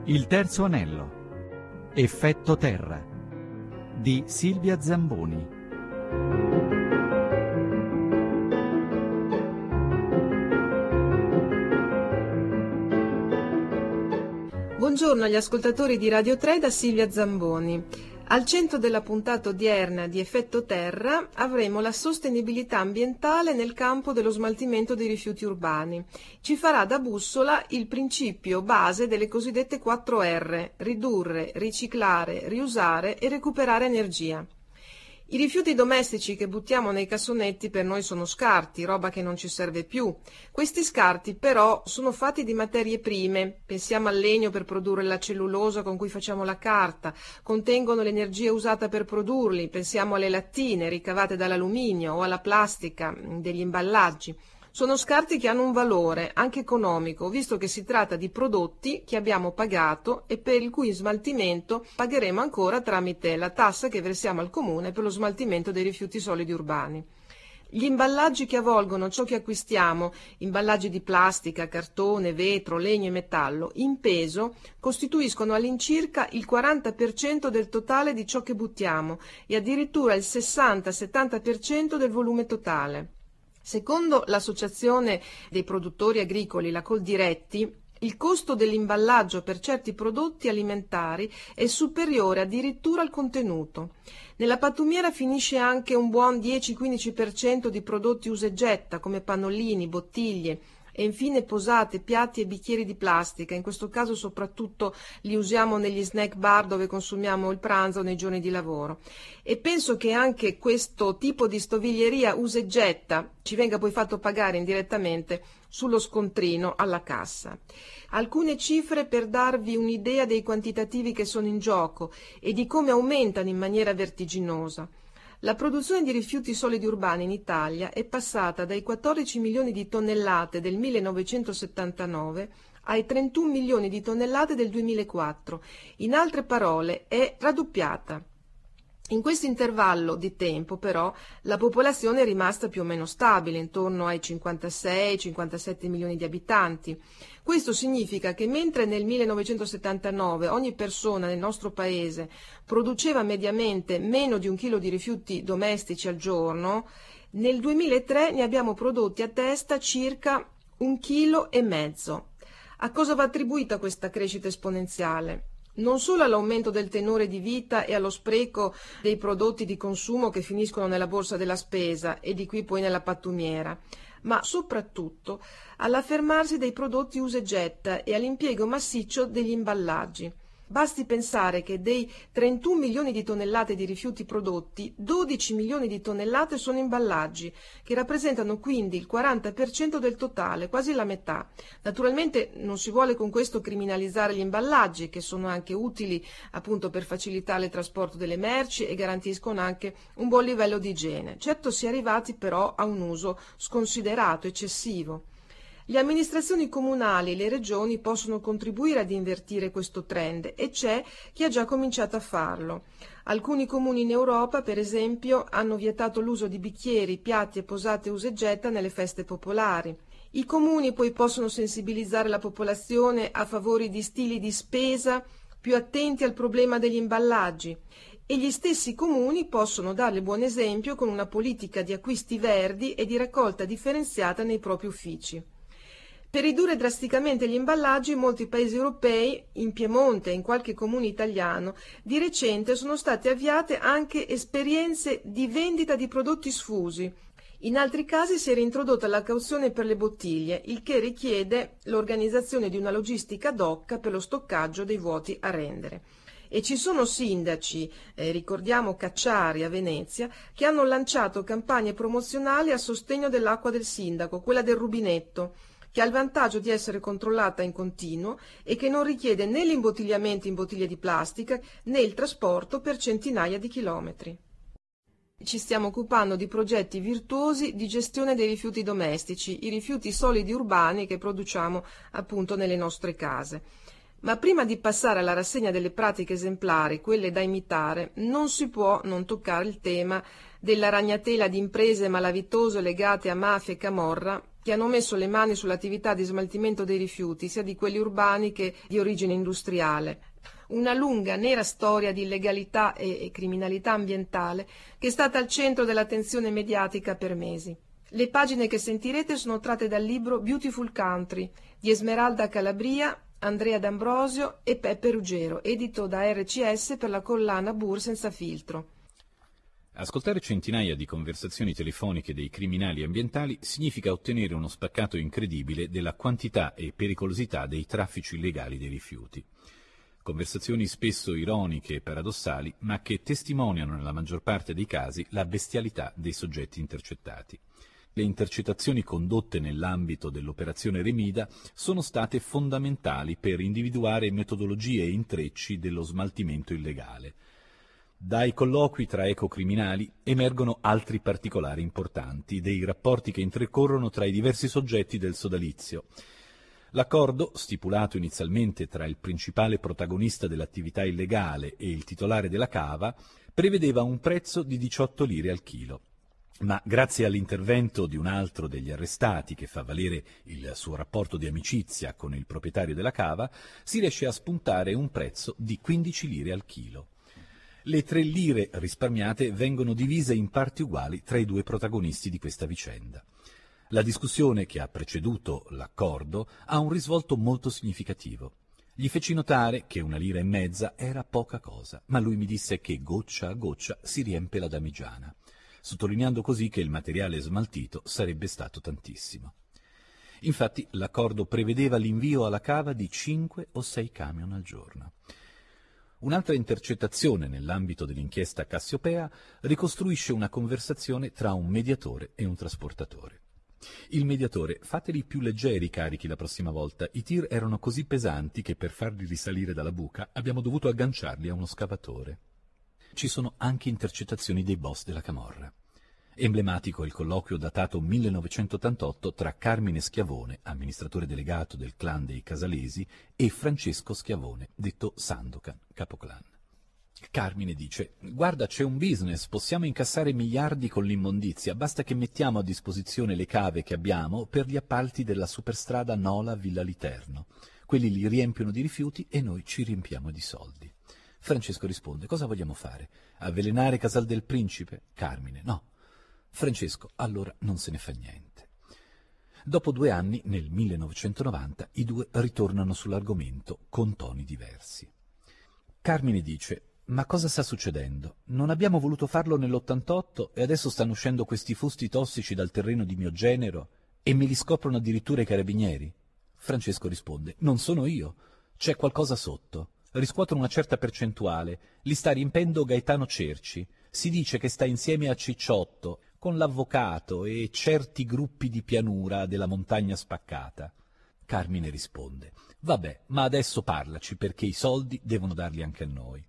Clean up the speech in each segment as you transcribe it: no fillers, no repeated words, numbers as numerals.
Il terzo anello. Effetto terra di Silvia Zamboni. Buongiorno agli ascoltatori di Radio 3 da Silvia Zamboni. Al centro della puntata odierna di Effetto Terra avremo la sostenibilità ambientale nel campo dello smaltimento dei rifiuti urbani. Ci farà da bussola il principio base delle cosiddette 4R: ridurre, riciclare, riusare e recuperare energia. I rifiuti domestici che buttiamo nei cassonetti per noi sono scarti, roba che non ci serve più. Questi scarti però sono fatti di materie prime, pensiamo al legno per produrre la cellulosa con cui facciamo la carta, contengono l'energia usata per produrli, pensiamo alle lattine ricavate dall'alluminio o alla plastica degli imballaggi. Sono scarti che hanno un valore, anche economico, visto che si tratta di prodotti che abbiamo pagato e per il cui smaltimento pagheremo ancora tramite la tassa che versiamo al comune per lo smaltimento dei rifiuti solidi urbani. Gli imballaggi che avvolgono ciò che acquistiamo, imballaggi di plastica, cartone, vetro, legno e metallo, in peso costituiscono all'incirca il 40% del totale di ciò che buttiamo e addirittura il 60-70% del volume totale. Secondo l'Associazione dei produttori agricoli, la Coldiretti, il costo dell'imballaggio per certi prodotti alimentari è superiore addirittura al contenuto. Nella pattumiera finisce anche un buon 10-15% di prodotti usa e getta, come pannolini, bottiglie, e infine posate, piatti e bicchieri di plastica. In questo caso soprattutto li usiamo negli snack bar dove consumiamo il pranzo nei giorni di lavoro. E penso che anche questo tipo di stoviglieria usa e getta ci venga poi fatto pagare indirettamente sullo scontrino alla cassa. Alcune cifre per darvi un'idea dei quantitativi che sono in gioco e di come aumentano in maniera vertiginosa. La produzione di rifiuti solidi urbani in Italia è passata dai 14 milioni di tonnellate del 1979 ai 31 milioni di tonnellate del 2004. In altre parole, è raddoppiata. In questo intervallo di tempo, però, la popolazione è rimasta più o meno stabile, intorno ai 56-57 milioni di abitanti. Questo significa che mentre nel 1979 ogni persona nel nostro paese produceva mediamente meno di 1 chilo di rifiuti domestici al giorno, nel 2003 ne abbiamo prodotti a testa circa 1,5 chili. A cosa va attribuita questa crescita esponenziale? Non solo all'aumento del tenore di vita e allo spreco dei prodotti di consumo che finiscono nella borsa della spesa e di qui poi nella pattumiera, ma soprattutto all'affermarsi dei prodotti usa e getta e all'impiego massiccio degli imballaggi. Basti pensare che dei 31 milioni di tonnellate di rifiuti prodotti, 12 milioni di tonnellate sono imballaggi, che rappresentano quindi il 40% del totale, quasi la metà. Naturalmente non si vuole con questo criminalizzare gli imballaggi, che sono anche utili appunto per facilitare il trasporto delle merci e garantiscono anche un buon livello di igiene. Certo si è arrivati però a un uso sconsiderato, eccessivo. Le amministrazioni comunali e le regioni possono contribuire ad invertire questo trend e c'è chi ha già cominciato a farlo. Alcuni comuni in Europa, per esempio, hanno vietato l'uso di bicchieri, piatti e posate usa e getta nelle feste popolari. I comuni poi possono sensibilizzare la popolazione a favore di stili di spesa più attenti al problema degli imballaggi. E gli stessi comuni possono dare il buon esempio con una politica di acquisti verdi e di raccolta differenziata nei propri uffici. Per ridurre drasticamente gli imballaggi, in molti paesi europei, in Piemonte e in qualche comune italiano, di recente sono state avviate anche esperienze di vendita di prodotti sfusi. In altri casi si è reintrodotta la cauzione per le bottiglie, il che richiede l'organizzazione di una logistica ad hoc per lo stoccaggio dei vuoti a rendere. E ci sono sindaci, ricordiamo Cacciari a Venezia, che hanno lanciato campagne promozionali a sostegno dell'acqua del sindaco, quella del rubinetto, che ha il vantaggio di essere controllata in continuo e che non richiede né l'imbottigliamento in bottiglie di plastica né il trasporto per centinaia di chilometri. Ci stiamo occupando di progetti virtuosi di gestione dei rifiuti domestici, i rifiuti solidi urbani che produciamo appunto nelle nostre case. Ma prima di passare alla rassegna delle pratiche esemplari, quelle da imitare, non si può non toccare il tema della ragnatela di imprese malavitose legate a mafia e camorra che hanno messo le mani sull'attività di smaltimento dei rifiuti, sia di quelli urbani che di origine industriale. Una lunga, nera storia di illegalità e criminalità ambientale che è stata al centro dell'attenzione mediatica per mesi. Le pagine che sentirete sono tratte dal libro Beautiful Country di Esmeralda Calabria, Andrea D'Ambrosio e Peppe Ruggero, edito da RCS per la collana Bur Senza Filtro. Ascoltare centinaia di conversazioni telefoniche dei criminali ambientali significa ottenere uno spaccato incredibile della quantità e pericolosità dei traffici illegali dei rifiuti. Conversazioni spesso ironiche e paradossali, ma che testimoniano nella maggior parte dei casi la bestialità dei soggetti intercettati. Le intercettazioni condotte nell'ambito dell'operazione Remida sono state fondamentali per individuare metodologie e intrecci dello smaltimento illegale. Dai colloqui tra ecocriminali emergono altri particolari importanti dei rapporti che intercorrono tra i diversi soggetti del sodalizio. L'accordo, stipulato inizialmente tra il principale protagonista dell'attività illegale e il titolare della cava, prevedeva un prezzo di 18 lire al chilo. Ma grazie all'intervento di un altro degli arrestati che fa valere il suo rapporto di amicizia con il proprietario della cava, si riesce a spuntare un prezzo di 15 lire al chilo. Le 3 lire risparmiate vengono divise in parti uguali tra i due protagonisti di questa vicenda. La discussione che ha preceduto l'accordo ha un risvolto molto significativo. Gli feci notare che 1,5 lire era poca cosa, ma lui mi disse che goccia a goccia si riempie la damigiana, sottolineando così che il materiale smaltito sarebbe stato tantissimo. Infatti l'accordo prevedeva l'invio alla cava di 5 o 6 camion al giorno. Un'altra intercettazione nell'ambito dell'inchiesta Cassiopea ricostruisce una conversazione tra un mediatore e un trasportatore. Il mediatore: fateli più leggeri i carichi la prossima volta, i tir erano così pesanti che per farli risalire dalla buca abbiamo dovuto agganciarli a uno scavatore. Ci sono anche intercettazioni dei boss della camorra. Emblematico il colloquio datato 1988 tra Carmine Schiavone, amministratore delegato del clan dei Casalesi, e Francesco Schiavone, detto Sandokan, capoclan. Carmine dice: «Guarda, c'è un business, possiamo incassare miliardi con l'immondizia, basta che mettiamo a disposizione le cave che abbiamo per gli appalti della superstrada Nola-Villa Literno. Quelli li riempiono di rifiuti e noi ci riempiamo di soldi». Francesco risponde: «Cosa vogliamo fare? Avvelenare Casal del Principe?» Carmine: «No». Francesco: «Allora non se ne fa niente». Dopo 2 anni, nel 1990, i due ritornano sull'argomento con toni diversi. Carmine dice: «Ma cosa sta succedendo? Non abbiamo voluto farlo nell'88 e adesso stanno uscendo questi fusti tossici dal terreno di mio genero e me li scoprono addirittura i carabinieri?» Francesco risponde: «Non sono io, c'è qualcosa sotto. Riscuotono una certa percentuale, li sta riempendo Gaetano Cerci, si dice che sta insieme a Cicciotto, con l'avvocato e certi gruppi di pianura della montagna spaccata». Carmine risponde: «Vabbè, ma adesso parlaci, perché i soldi devono darli anche a noi».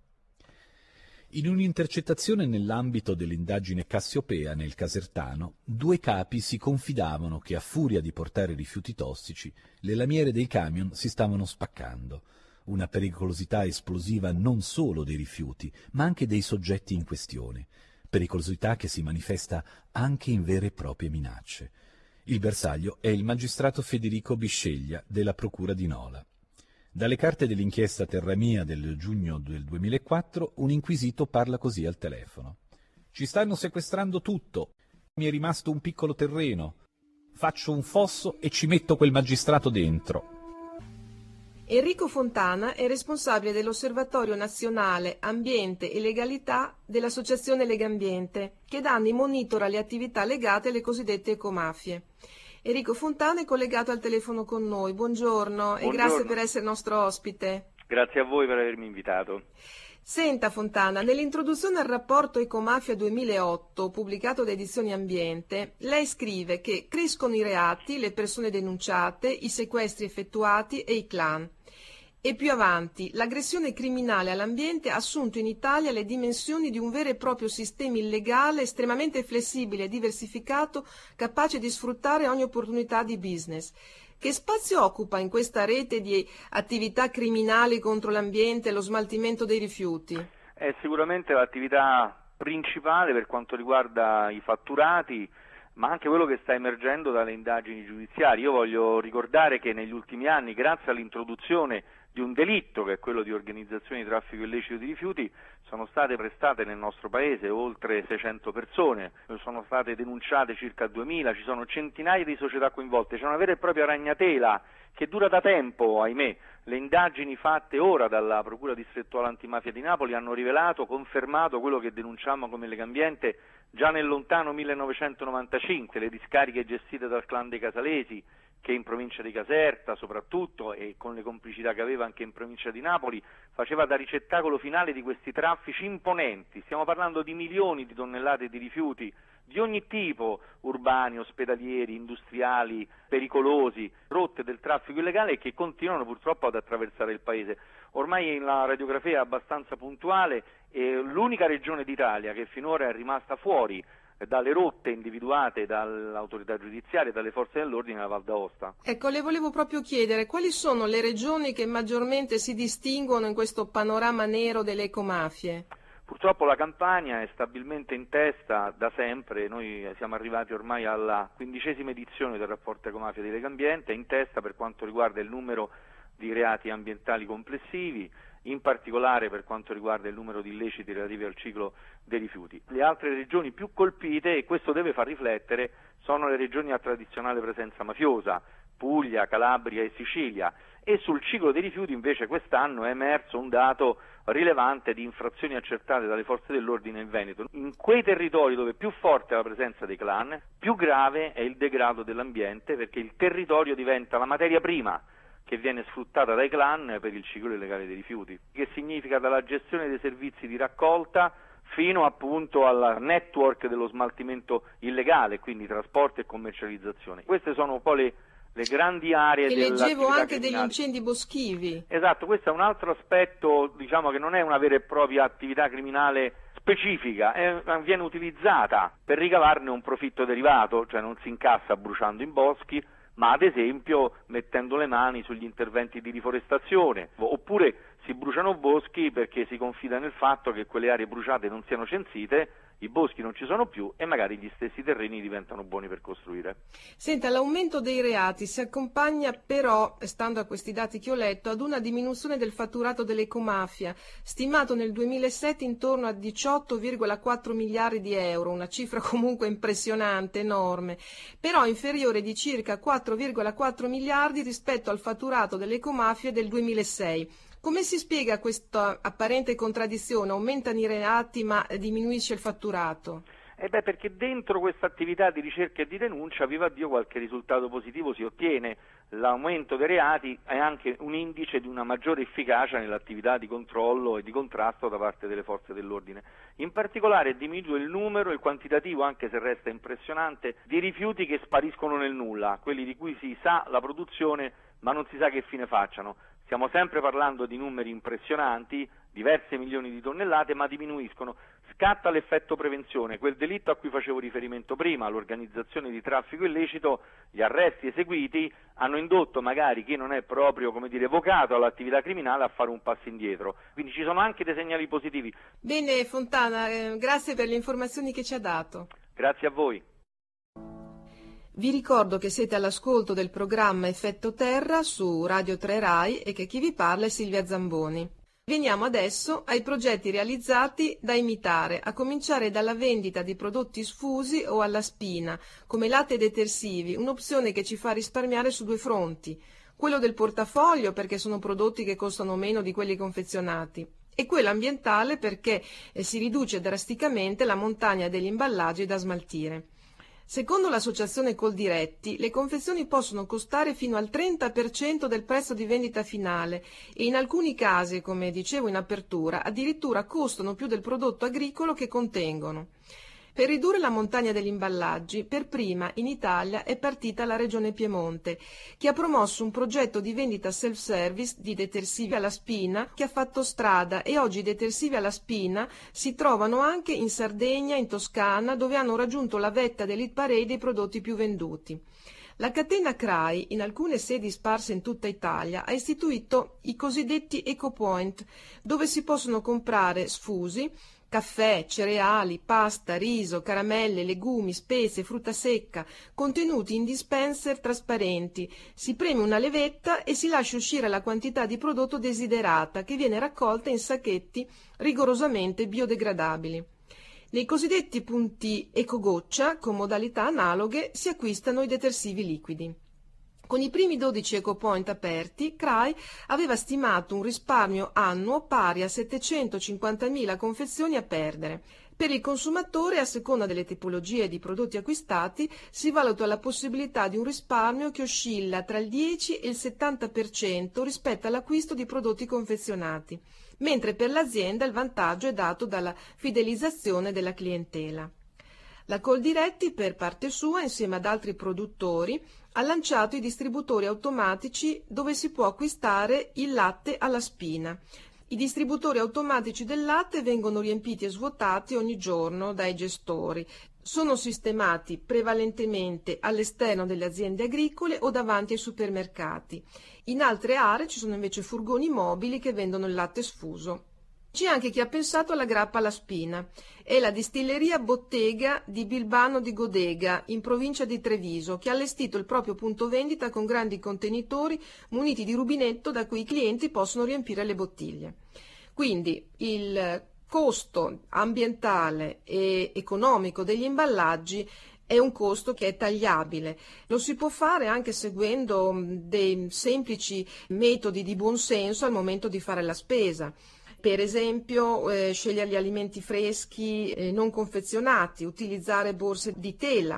In un'intercettazione nell'ambito dell'indagine Cassiopea nel Casertano, 2 capi si confidavano che a furia di portare rifiuti tossici, le lamiere dei camion si stavano spaccando. Una pericolosità esplosiva non solo dei rifiuti, ma anche dei soggetti in questione. Pericolosità che si manifesta anche in vere e proprie minacce. Il bersaglio è il magistrato Federico Bisceglia della Procura di Nola. Dalle carte dell'inchiesta Terra Mia del giugno del 2004, un inquisito parla così al telefono: «Ci stanno sequestrando tutto, mi è rimasto un piccolo terreno, faccio un fosso e ci metto quel magistrato dentro». Enrico Fontana è responsabile dell'Osservatorio Nazionale Ambiente e Legalità dell'Associazione Legambiente, che da anni monitora le attività legate alle cosiddette ecomafie. Enrico Fontana è collegato al telefono con noi. Buongiorno e grazie per essere nostro ospite. Grazie a voi per avermi invitato. Senta Fontana, nell'introduzione al rapporto Ecomafia 2008, pubblicato da Edizioni Ambiente, lei scrive che crescono i reati, le persone denunciate, i sequestri effettuati e i clan. E più avanti, l'aggressione criminale all'ambiente ha assunto in Italia le dimensioni di un vero e proprio sistema illegale estremamente flessibile e diversificato, capace di sfruttare ogni opportunità di business. Che spazio occupa in questa rete di attività criminali contro l'ambiente e lo smaltimento dei rifiuti? È sicuramente l'attività principale per quanto riguarda i fatturati, ma anche quello che sta emergendo dalle indagini giudiziarie. Io voglio ricordare che negli ultimi anni, grazie all'introduzione di un delitto che è quello di organizzazione di traffico illecito di rifiuti, sono state prestate nel nostro paese oltre 600 persone, sono state denunciate circa 2000, ci sono centinaia di società coinvolte, c'è una vera e propria ragnatela che dura da tempo, ahimè. Le indagini fatte ora dalla Procura distrettuale antimafia di Napoli hanno rivelato, confermato quello che denunciamo come Legambiente già nel lontano 1995, le discariche gestite dal clan dei Casalesi, che in provincia di Caserta soprattutto, e con le complicità che aveva anche in provincia di Napoli, faceva da ricettacolo finale di questi traffici imponenti. Stiamo parlando di milioni di tonnellate di rifiuti di ogni tipo, urbani, ospedalieri, industriali, pericolosi, rotte del traffico illegale, che continuano purtroppo ad attraversare il paese. Ormai la radiografia è abbastanza puntuale e l'unica regione d'Italia che finora è rimasta fuori dalle rotte individuate dall'autorità giudiziaria e dalle forze dell'ordine è la Val d'Aosta. Ecco, le volevo proprio chiedere quali sono le regioni che maggiormente si distinguono in questo panorama nero delle ecomafie? Purtroppo la Campania è stabilmente in testa da sempre, noi siamo arrivati ormai alla 15ª edizione del rapporto ecomafia di Legambiente, è in testa per quanto riguarda il numero di reati ambientali complessivi, in particolare per quanto riguarda il numero di illeciti relativi al ciclo dei rifiuti. Le altre regioni più colpite, e questo deve far riflettere, sono le regioni a tradizionale presenza mafiosa, Puglia, Calabria e Sicilia, e sul ciclo dei rifiuti invece quest'anno è emerso un dato rilevante di infrazioni accertate dalle forze dell'ordine in Veneto. In quei territori dove più forte è la presenza dei clan, più grave è il degrado dell'ambiente, perché il territorio diventa la materia prima che viene sfruttata dai clan per il ciclo illegale dei rifiuti, che significa dalla gestione dei servizi di raccolta fino appunto al network dello smaltimento illegale, quindi trasporto e commercializzazione. Queste sono un po' le grandi aree dell'attività leggevo anche criminale. degli incendi boschivi. Esatto, questo è un altro aspetto, diciamo, che non è una vera e propria attività criminale specifica, viene utilizzata per ricavarne un profitto derivato, cioè non si incassa bruciando in boschi, ma ad esempio mettendo le mani sugli interventi di riforestazione, oppure si bruciano boschi perché si confida nel fatto che quelle aree bruciate non siano censite, i boschi non ci sono più e magari gli stessi terreni diventano buoni per costruire. Senta, l'aumento dei reati si accompagna però, stando a questi dati che ho letto, ad una diminuzione del fatturato dell'ecomafia, stimato nel 2007 intorno a 18,4 miliardi di euro, una cifra comunque impressionante, enorme, però inferiore di circa 4,4 miliardi rispetto al fatturato dell'ecomafia del 2006. Come si spiega questa apparente contraddizione? Aumentano i reati ma diminuisce il fatturato? Perché dentro questa attività di ricerca e di denuncia, viva Dio, qualche risultato positivo si ottiene. L'aumento dei reati è anche un indice di una maggiore efficacia nell'attività di controllo e di contrasto da parte delle forze dell'ordine. In particolare diminue il numero e il quantitativo, anche se resta impressionante, di rifiuti che spariscono nel nulla, quelli di cui si sa la produzione ma non si sa che fine facciano. Stiamo sempre parlando di numeri impressionanti, diverse milioni di tonnellate, ma diminuiscono. Scatta l'effetto prevenzione, quel delitto a cui facevo riferimento prima, l'organizzazione di traffico illecito, gli arresti eseguiti hanno indotto magari chi non è proprio, vocato all'attività criminale a fare un passo indietro. Quindi ci sono anche dei segnali positivi. Bene, Fontana, grazie per le informazioni che ci ha dato. Grazie a voi. Vi ricordo che siete all'ascolto del programma Effetto Terra su Radio 3 Rai e che chi vi parla è Silvia Zamboni. Veniamo adesso ai progetti realizzati da imitare, a cominciare dalla vendita di prodotti sfusi o alla spina, come latte e detersivi, un'opzione che ci fa risparmiare su due fronti. Quello del portafoglio, perché sono prodotti che costano meno di quelli confezionati, e quello ambientale perché si riduce drasticamente la montagna degli imballaggi da smaltire. Secondo l'associazione Coldiretti, le confezioni possono costare fino al 30% del prezzo di vendita finale e in alcuni casi, come dicevo in apertura, addirittura costano più del prodotto agricolo che contengono. Per ridurre la montagna degli imballaggi, per prima in Italia è partita la Regione Piemonte, che ha promosso un progetto di vendita self-service di detersivi alla spina che ha fatto strada e oggi i detersivi alla spina si trovano anche in Sardegna, in Toscana, dove hanno raggiunto la vetta dell'hit parade dei prodotti più venduti. La catena CRAI, in alcune sedi sparse in tutta Italia, ha istituito i cosiddetti EcoPoint, dove si possono comprare sfusi caffè, cereali, pasta, riso, caramelle, legumi, spezie, frutta secca, contenuti in dispenser trasparenti. Si preme una levetta e si lascia uscire la quantità di prodotto desiderata, che viene raccolta in sacchetti rigorosamente biodegradabili. Nei cosiddetti punti ecogoccia, con modalità analoghe, si acquistano i detersivi liquidi. Con i primi 12 ecopoint aperti, CRAI aveva stimato un risparmio annuo pari a 750.000 confezioni a perdere. Per il consumatore, a seconda delle tipologie di prodotti acquistati, si valuta la possibilità di un risparmio che oscilla tra il 10 e il 70% rispetto all'acquisto di prodotti confezionati, mentre per l'azienda il vantaggio è dato dalla fidelizzazione della clientela. La Coldiretti, per parte sua, insieme ad altri produttori, ha lanciato i distributori automatici dove si può acquistare il latte alla spina. I distributori automatici del latte vengono riempiti e svuotati ogni giorno dai gestori. Sono sistemati prevalentemente all'esterno delle aziende agricole o davanti ai supermercati. In altre aree ci sono invece furgoni mobili che vendono il latte sfuso. C'è anche chi ha pensato alla grappa alla spina. È la distilleria Bottega di Bilbano di Godega, in provincia di Treviso, che ha allestito il proprio punto vendita con grandi contenitori muniti di rubinetto da cui i clienti possono riempire le bottiglie. Quindi il costo ambientale e economico degli imballaggi è un costo che è tagliabile. Lo si può fare anche seguendo dei semplici metodi di buon senso al momento di fare la spesa. Per esempio, scegliere gli alimenti freschi non confezionati, utilizzare borse di tela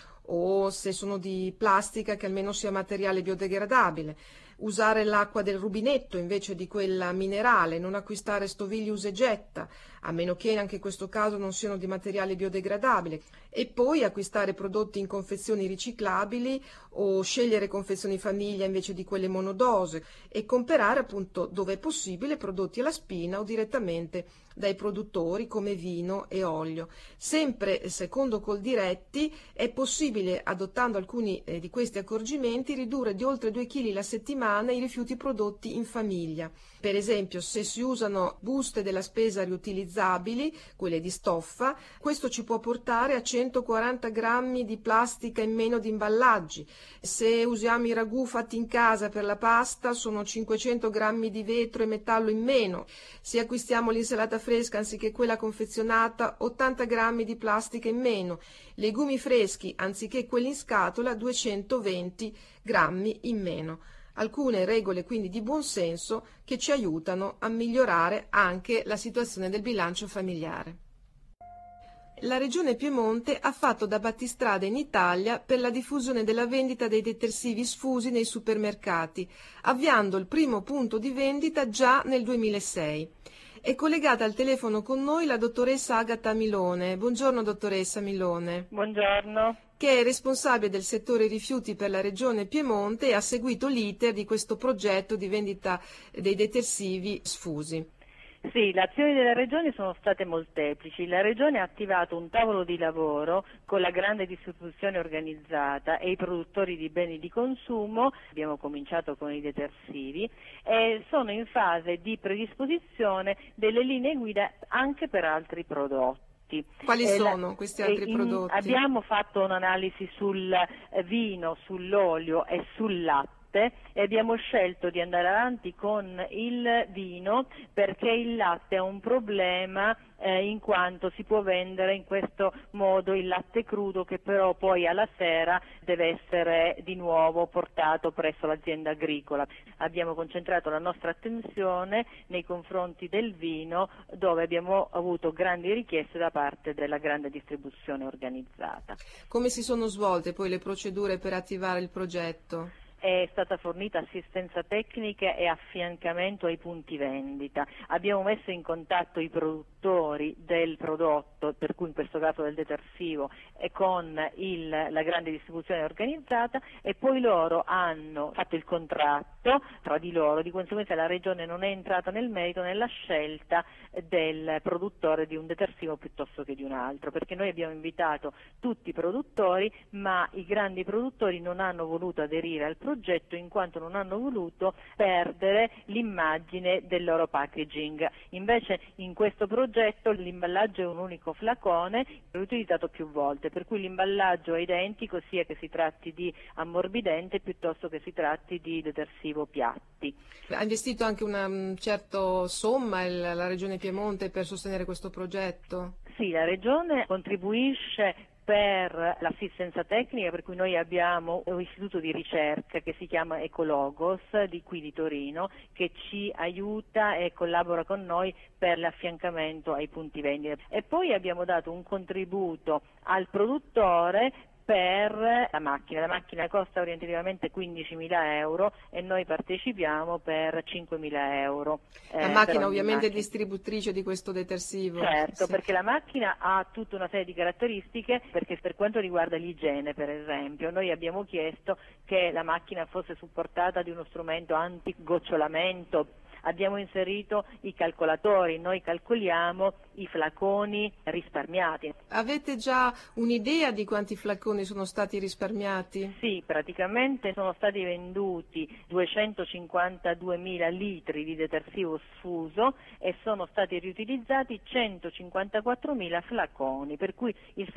o, se sono di plastica, che almeno sia materiale biodegradabile, usare l'acqua del rubinetto invece di quella minerale, non acquistare stoviglie usa e getta, a meno che anche in questo caso non siano di materiale biodegradabile, e poi acquistare prodotti in confezioni riciclabili o scegliere confezioni famiglia invece di quelle monodose e comprare, appunto, dove è possibile, prodotti alla spina o direttamente dai produttori come vino e olio. Sempre secondo Coldiretti è possibile, adottando alcuni di questi accorgimenti, ridurre di oltre 2 kg la settimana i rifiuti prodotti in famiglia. Per esempio, se si usano buste della spesa riutilizzabili, quelle di stoffa, questo ci può portare a 140 grammi di plastica in meno di imballaggi. Se usiamo i ragù fatti in casa per la pasta, sono 500 grammi di vetro e metallo in meno. Se acquistiamo l'insalata fresca anziché quella confezionata, 80 grammi di plastica in meno. Legumi freschi anziché quelli in scatola, 220 grammi in meno. Alcune regole quindi di buon senso che ci aiutano a migliorare anche la situazione del bilancio familiare. La Regione Piemonte ha fatto da battistrada in Italia per la diffusione della vendita dei detersivi sfusi nei supermercati, avviando il primo punto di vendita già nel 2006. È collegata al telefono con noi la dottoressa Agata Milone. Buongiorno dottoressa Milone. Buongiorno. Che è responsabile del settore rifiuti per la Regione Piemonte e ha seguito l'iter di questo progetto di vendita dei detersivi sfusi. Sì, le azioni della Regione sono state molteplici. La Regione ha attivato un tavolo di lavoro con la grande distribuzione organizzata e i produttori di beni di consumo. Abbiamo cominciato con i detersivi e sono in fase di predisposizione delle linee guida anche per altri prodotti. Quali sono questi altri prodotti? Abbiamo fatto un'analisi sul vino, sull'olio e sul latte e abbiamo scelto di andare avanti con il vino perché il latte è un problema in quanto si può vendere in questo modo il latte crudo che però poi alla sera deve essere di nuovo portato presso l'azienda agricola. Abbiamo concentrato la nostra attenzione nei confronti del vino dove abbiamo avuto grandi richieste da parte della grande distribuzione organizzata. Come si sono svolte poi le procedure per attivare il progetto? È stata fornita assistenza tecnica e affiancamento ai punti vendita. Abbiamo messo in contatto i produttori del prodotto prodotto, per cui in questo caso del detersivo, e con la grande distribuzione organizzata, e poi loro hanno fatto il contratto tra di loro, di conseguenza la Regione non è entrata nel merito nella scelta del produttore di un detersivo piuttosto che di un altro, perché noi abbiamo invitato tutti i produttori, ma i grandi produttori non hanno voluto aderire al progetto in quanto non hanno voluto perdere l'immagine del loro packaging. Invece in questo progetto l'imballaggio è un unico flacone riutilizzato più volte, per cui l'imballaggio è identico sia che si tratti di ammorbidente piuttosto che si tratti di detersivo piatti. Ha investito anche una certa somma la Regione Piemonte per sostenere questo progetto? Sì, la Regione contribuisce per l'assistenza tecnica, per cui noi abbiamo un istituto di ricerca che si chiama Ecologos di qui di Torino, che ci aiuta e collabora con noi per l'affiancamento ai punti vendita, e poi abbiamo dato un contributo al produttore per la macchina costa orientativamente 15.000 euro e noi partecipiamo per 5.000 euro. La macchina ovviamente è distributrice di questo detersivo. Certo, sì. Perché la macchina ha tutta una serie di caratteristiche, perché per quanto riguarda l'igiene per esempio, noi abbiamo chiesto che la macchina fosse supportata di uno strumento anti-gocciolamento. Abbiamo inserito i calcolatori, noi calcoliamo i flaconi risparmiati. Avete già un'idea di quanti flaconi sono stati risparmiati? Sì, praticamente sono stati venduti 252.000 litri di detersivo sfuso e sono stati riutilizzati 154.000 flaconi, per cui il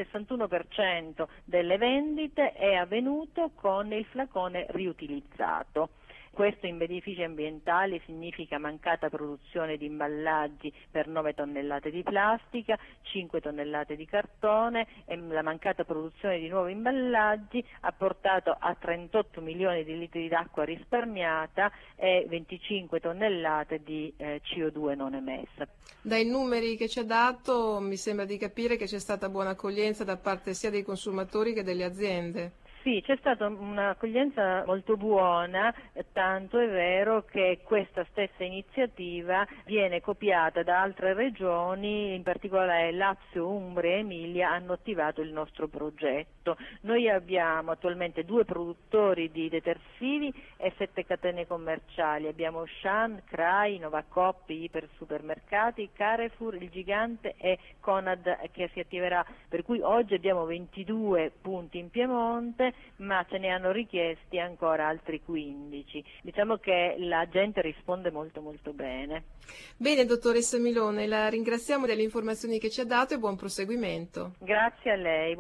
61% delle vendite è avvenuto con il flacone riutilizzato. Questo in benefici ambientali significa mancata produzione di imballaggi per 9 tonnellate di plastica, 5 tonnellate di cartone, e la mancata produzione di nuovi imballaggi ha portato a 38 milioni di litri d'acqua risparmiata e 25 tonnellate di CO2 non emessa. Dai numeri che ci ha dato mi sembra di capire che c'è stata buona accoglienza da parte sia dei consumatori che delle aziende. Sì, c'è stata un'accoglienza molto buona, tanto è vero che questa stessa iniziativa viene copiata da altre regioni, in particolare Lazio, Umbria e Emilia hanno attivato il nostro progetto. Noi abbiamo attualmente 2 produttori di detersivi e 7 catene commerciali, abbiamo Auchan, Crai, Novacoop, ipersupermercati, Carrefour, Il Gigante e Conad che si attiverà, per cui oggi abbiamo 22 punti in Piemonte, ma ce ne hanno richiesti ancora altri 15. Diciamo che la gente risponde molto molto bene. Bene, dottoressa Milone, la ringraziamo delle informazioni che ci ha dato e buon proseguimento. Grazie a lei.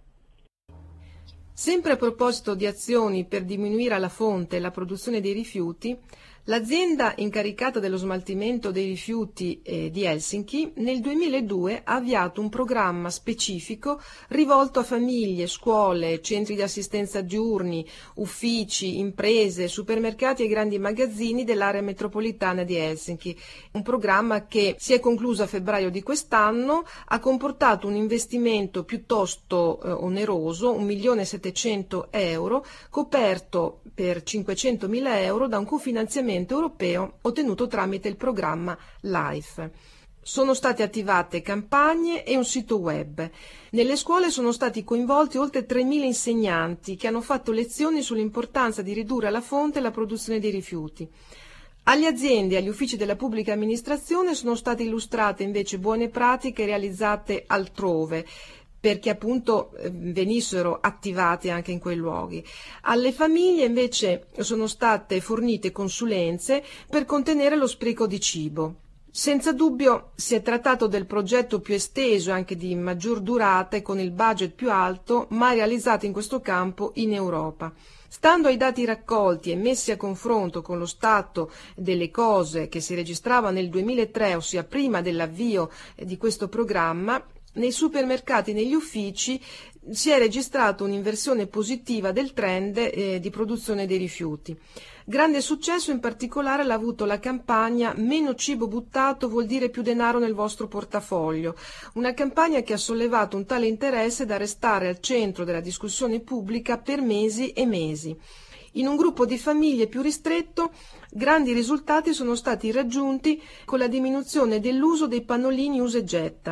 Sempre a proposito di azioni per diminuire alla fonte la produzione dei rifiuti, l'azienda incaricata dello smaltimento dei rifiuti di Helsinki nel 2002 ha avviato un programma specifico rivolto a famiglie, scuole, centri di assistenza diurni, uffici, imprese, supermercati e grandi magazzini dell'area metropolitana di Helsinki. Un programma che si è concluso a febbraio di quest'anno, ha comportato un investimento piuttosto oneroso, 1.700.000 euro, coperto per 500.000 euro da un cofinanziamento europeo ottenuto tramite il programma LIFE. Sono state attivate campagne e un sito web. Nelle scuole sono stati coinvolti oltre 3.000 insegnanti che hanno fatto lezioni sull'importanza di ridurre alla fonte la produzione dei rifiuti. Alle aziende e agli uffici della pubblica amministrazione sono state illustrate invece buone pratiche realizzate altrove, perché appunto venissero attivate anche in quei luoghi. Alle famiglie invece sono state fornite consulenze per contenere lo spreco di cibo. Senza dubbio si è trattato del progetto più esteso e anche di maggior durata e con il budget più alto mai realizzato in questo campo in Europa. Stando ai dati raccolti e messi a confronto con lo stato delle cose che si registrava nel 2003, ossia prima dell'avvio di questo programma, nei supermercati e negli uffici si è registrato un'inversione positiva del trend di produzione dei rifiuti. Grande successo in particolare l'ha avuto la campagna Meno cibo buttato vuol dire più denaro nel vostro portafoglio, una campagna che ha sollevato un tale interesse da restare al centro della discussione pubblica per mesi e mesi. In un gruppo di famiglie più ristretto, grandi risultati sono stati raggiunti con la diminuzione dell'uso dei pannolini usa e getta.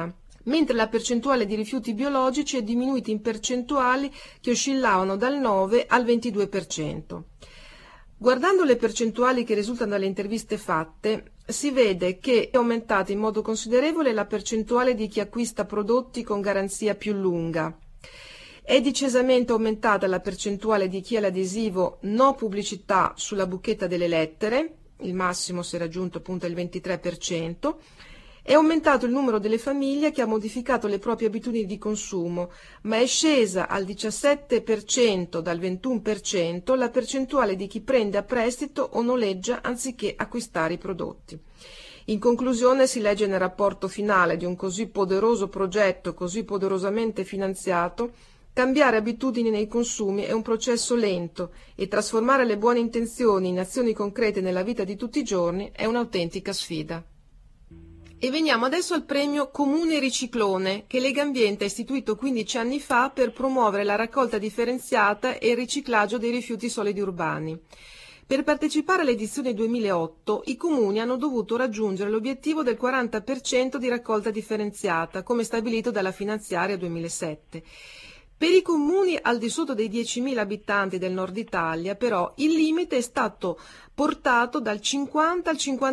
mentre la percentuale di rifiuti biologici è diminuita in percentuali che oscillavano dal 9 al 22%. Guardando le percentuali che risultano dalle interviste fatte, si vede che è aumentata in modo considerevole la percentuale di chi acquista prodotti con garanzia più lunga. È decisamente aumentata la percentuale di chi ha l'adesivo no pubblicità sulla bucchetta delle lettere, il massimo si è raggiunto appunto il 23%, è aumentato il numero delle famiglie che ha modificato le proprie abitudini di consumo, ma è scesa al 17% dal 21% la percentuale di chi prende a prestito o noleggia anziché acquistare i prodotti. In conclusione si legge nel rapporto finale di un così poderoso progetto, così poderosamente finanziato: cambiare abitudini nei consumi è un processo lento e trasformare le buone intenzioni in azioni concrete nella vita di tutti i giorni è un'autentica sfida. E veniamo adesso al premio Comune Riciclone, che Legambiente ha istituito 15 anni fa per promuovere la raccolta differenziata e il riciclaggio dei rifiuti solidi urbani. Per partecipare all'edizione 2008 i comuni hanno dovuto raggiungere l'obiettivo del 40% di raccolta differenziata, come stabilito dalla finanziaria 2007. Per i comuni al di sotto dei 10.000 abitanti del nord Italia, però, il limite è stato portato dal 50 al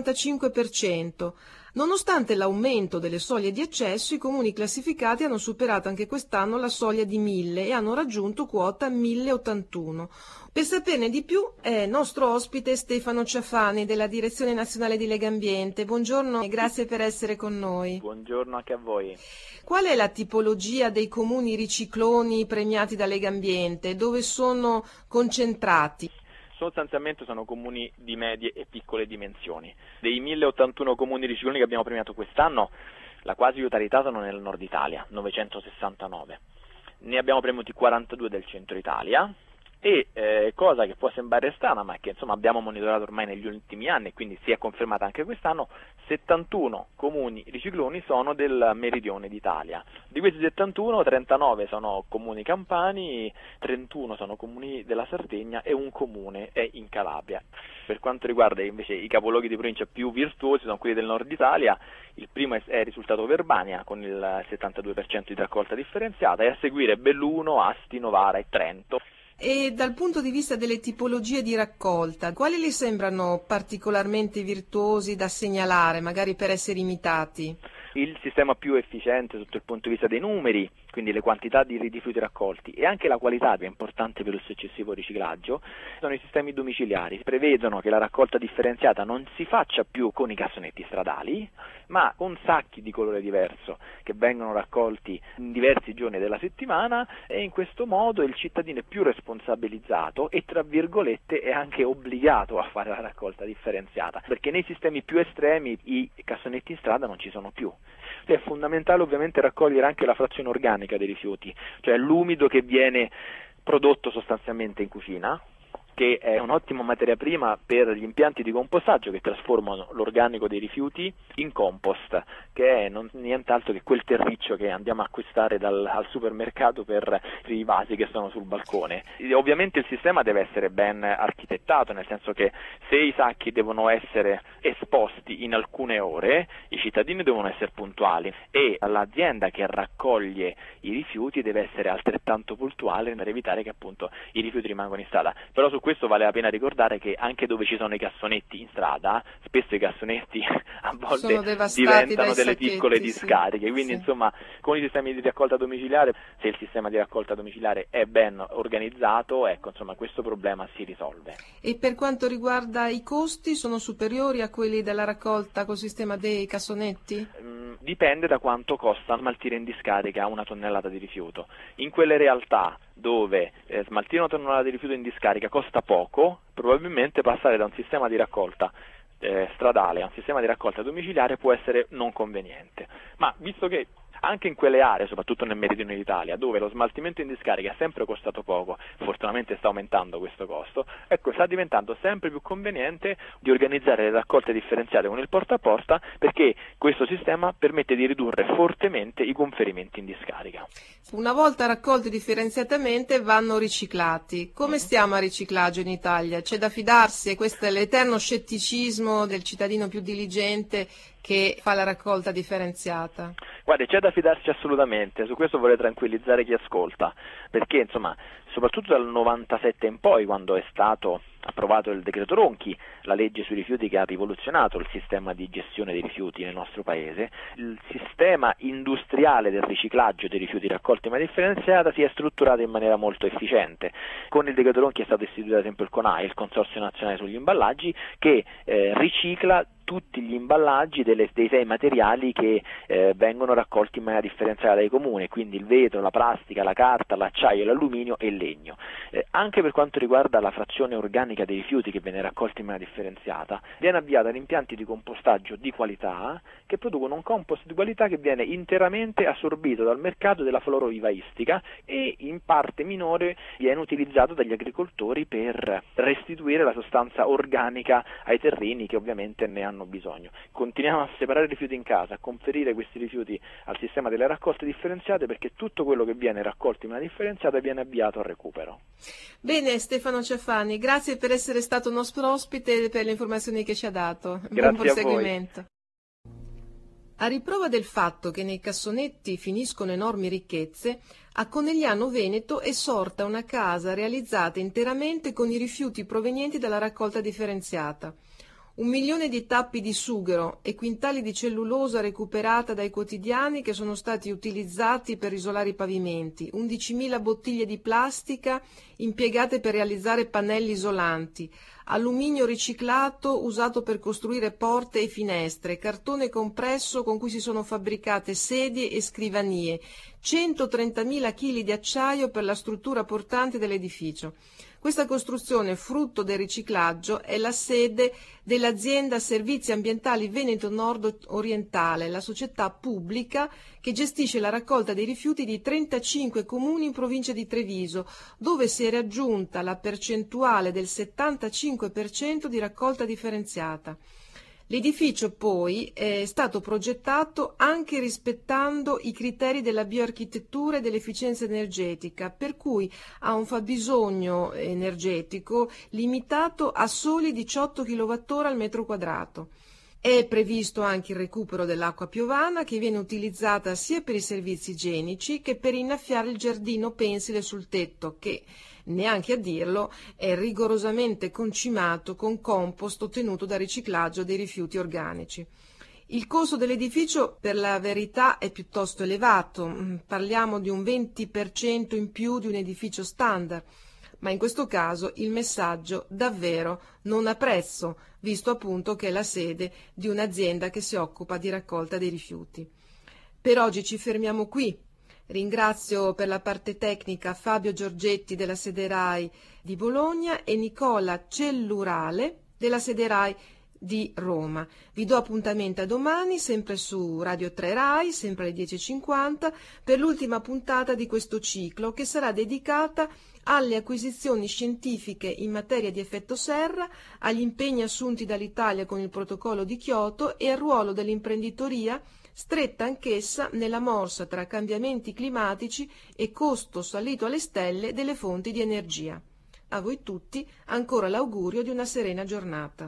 55%. Nonostante l'aumento delle soglie di accesso, i comuni classificati hanno superato anche quest'anno la soglia di 1.000 e hanno raggiunto quota 1.081. Per saperne di più è nostro ospite Stefano Ciafani della Direzione Nazionale di Legambiente. Buongiorno e grazie per essere con noi. Buongiorno anche a voi. Qual è la tipologia dei comuni ricicloni premiati da Legambiente? Dove sono concentrati? Sostanzialmente sono comuni di medie e piccole dimensioni. Dei 1081 comuni ricicloni che abbiamo premiato quest'anno, la quasi totalità sono nel nord Italia, 969. Ne abbiamo premiati 42 del centro Italia e, cosa che può sembrare strana ma che insomma abbiamo monitorato ormai negli ultimi anni e quindi si è confermata anche quest'anno, 71 comuni ricicloni sono del meridione d'Italia. Di questi 71, 39 sono comuni campani, 31 sono comuni della Sardegna e un comune è in Calabria. Per quanto riguarda invece i capoluoghi di provincia più virtuosi sono quelli del nord Italia, il primo è risultato Verbania con il 72% di raccolta differenziata e a seguire Belluno, Asti, Novara e Trento. E dal punto di vista delle tipologie di raccolta, quali le sembrano particolarmente virtuosi da segnalare, magari per essere imitati? Il sistema più efficiente sotto il punto di vista dei numeri, quindi le quantità di rifiuti raccolti e anche la qualità, che è importante per il successivo riciclaggio, sono i sistemi domiciliari. Prevedono che la raccolta differenziata non si faccia più con i cassonetti stradali, ma con sacchi di colore diverso che vengono raccolti in diversi giorni della settimana e in questo modo il cittadino è più responsabilizzato e tra virgolette è anche obbligato a fare la raccolta differenziata, perché nei sistemi più estremi i cassonetti in strada non ci sono più. È fondamentale ovviamente raccogliere anche la frazione organica dei rifiuti, cioè l'umido che viene prodotto sostanzialmente in cucina, che è un'ottima materia prima per gli impianti di compostaggio che trasformano l'organico dei rifiuti in compost, che è nient'altro che quel terriccio che andiamo a acquistare al supermercato per i vasi che sono sul balcone. E ovviamente il sistema deve essere ben architettato, nel senso che se i sacchi devono essere esposti in alcune ore, i cittadini devono essere puntuali e l'azienda che raccoglie i rifiuti deve essere altrettanto puntuale per evitare che appunto i rifiuti rimangano in strada. Però su questo vale la pena ricordare che anche dove ci sono i cassonetti in strada, spesso i cassonetti a volte diventano delle piccole discariche, quindi insomma con i sistemi di raccolta domiciliare, se il sistema di raccolta domiciliare è ben organizzato, ecco insomma questo problema si risolve. E per quanto riguarda i costi, sono superiori a quelli della raccolta col sistema dei cassonetti? Dipende da quanto costa smaltire in discarica una tonnellata di rifiuto. In quelle realtà dove smaltire una tonnellata di rifiuto in discarica costa poco, probabilmente passare da un sistema di raccolta stradale a un sistema di raccolta domiciliare può essere non conveniente. Ma visto che anche in quelle aree, soprattutto nel meridione d'Italia, dove lo smaltimento in discarica è sempre costato poco, fortunatamente sta aumentando questo costo, ecco, sta diventando sempre più conveniente di organizzare le raccolte differenziate con il porta a porta, perché questo sistema permette di ridurre fortemente i conferimenti in discarica. Una volta raccolti differenziatamente vanno riciclati. Come stiamo a riciclaggio in Italia? C'è da fidarsi? E questo è l'eterno scetticismo del cittadino più diligente che fa la raccolta differenziata? Guardi, c'è da fidarsi assolutamente, su questo vorrei tranquillizzare chi ascolta, perché insomma, soprattutto dal 97 in poi, quando è stato approvato il decreto Ronchi, la legge sui rifiuti che ha rivoluzionato il sistema di gestione dei rifiuti nel nostro paese, il sistema industriale del riciclaggio dei rifiuti raccolti in maniera differenziata si è strutturato in maniera molto efficiente. Con il decreto Ronchi è stato istituito ad esempio il CONAI, il Consorzio Nazionale sugli Imballaggi, che ricicla tutti gli imballaggi dei 6 materiali che vengono raccolti in maniera differenziata dai comuni, quindi il vetro, la plastica, la carta, l'acciaio, l'alluminio e il legno. Anche per quanto riguarda la frazione organica dei rifiuti che viene raccolta in maniera differenziata, viene avviata in impianti di compostaggio di qualità che producono un compost di qualità che viene interamente assorbito dal mercato della florovivaistica e in parte minore viene utilizzato dagli agricoltori per restituire la sostanza organica ai terreni che ovviamente ne hanno bisogno. Continuiamo a separare i rifiuti in casa, a conferire questi rifiuti al sistema delle raccolte differenziate, perché tutto quello che viene raccolto in maniera differenziata viene avviato al recupero. Bene, Stefano Ciafani, grazie per essere stato nostro ospite e per le informazioni che ci ha dato. Grazie Buon proseguimento. a voi. A riprova del fatto che nei cassonetti finiscono enormi ricchezze, a Conegliano Veneto è sorta una casa realizzata interamente con i rifiuti provenienti dalla raccolta differenziata. 1 milione di tappi di sughero e quintali di cellulosa recuperata dai quotidiani che sono stati utilizzati per isolare i pavimenti, 11.000 bottiglie di plastica impiegate per realizzare pannelli isolanti, alluminio riciclato usato per costruire porte e finestre, cartone compresso con cui si sono fabbricate sedie e scrivanie, 130.000 kg di acciaio per la struttura portante dell'edificio. Questa costruzione, frutto del riciclaggio, è la sede dell'azienda Servizi Ambientali Veneto Nord Orientale, la società pubblica che gestisce la raccolta dei rifiuti di 35 comuni in provincia di Treviso, dove si è raggiunta la percentuale del 75% di raccolta differenziata. L'edificio poi è stato progettato anche rispettando i criteri della bioarchitettura e dell'efficienza energetica, per cui ha un fabbisogno energetico limitato a soli 18 kWh al metro quadrato. È previsto anche il recupero dell'acqua piovana che viene utilizzata sia per i servizi igienici che per innaffiare il giardino pensile sul tetto che, neanche a dirlo, è rigorosamente concimato con compost ottenuto dal riciclaggio dei rifiuti organici. Il costo dell'edificio, per la verità, è piuttosto elevato, parliamo di un 20% in più di un edificio standard, ma in questo caso il messaggio davvero non ha prezzo, visto appunto che è la sede di un'azienda che si occupa di raccolta dei rifiuti. Per oggi ci fermiamo qui. Ringrazio per la parte tecnica Fabio Giorgetti della sede RAI di Bologna e Nicola Cellurale della sede RAI di Roma. Vi do appuntamento a domani, sempre su Radio 3 RAI, sempre alle 10.50, per l'ultima puntata di questo ciclo che sarà dedicata alle acquisizioni scientifiche in materia di effetto serra, agli impegni assunti dall'Italia con il protocollo di Kyoto e al ruolo dell'imprenditoria stretta anch'essa nella morsa tra cambiamenti climatici e costo salito alle stelle delle fonti di energia. A voi tutti ancora l'augurio di una serena giornata.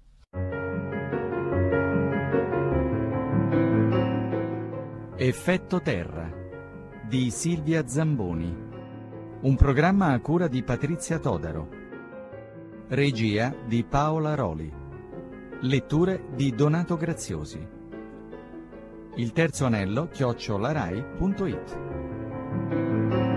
Effetto terra di Silvia Zamboni, un programma a cura di Patrizia Todaro, regia di Paola Roli, letture di Donato Graziosi. Il terzo anello @rai.it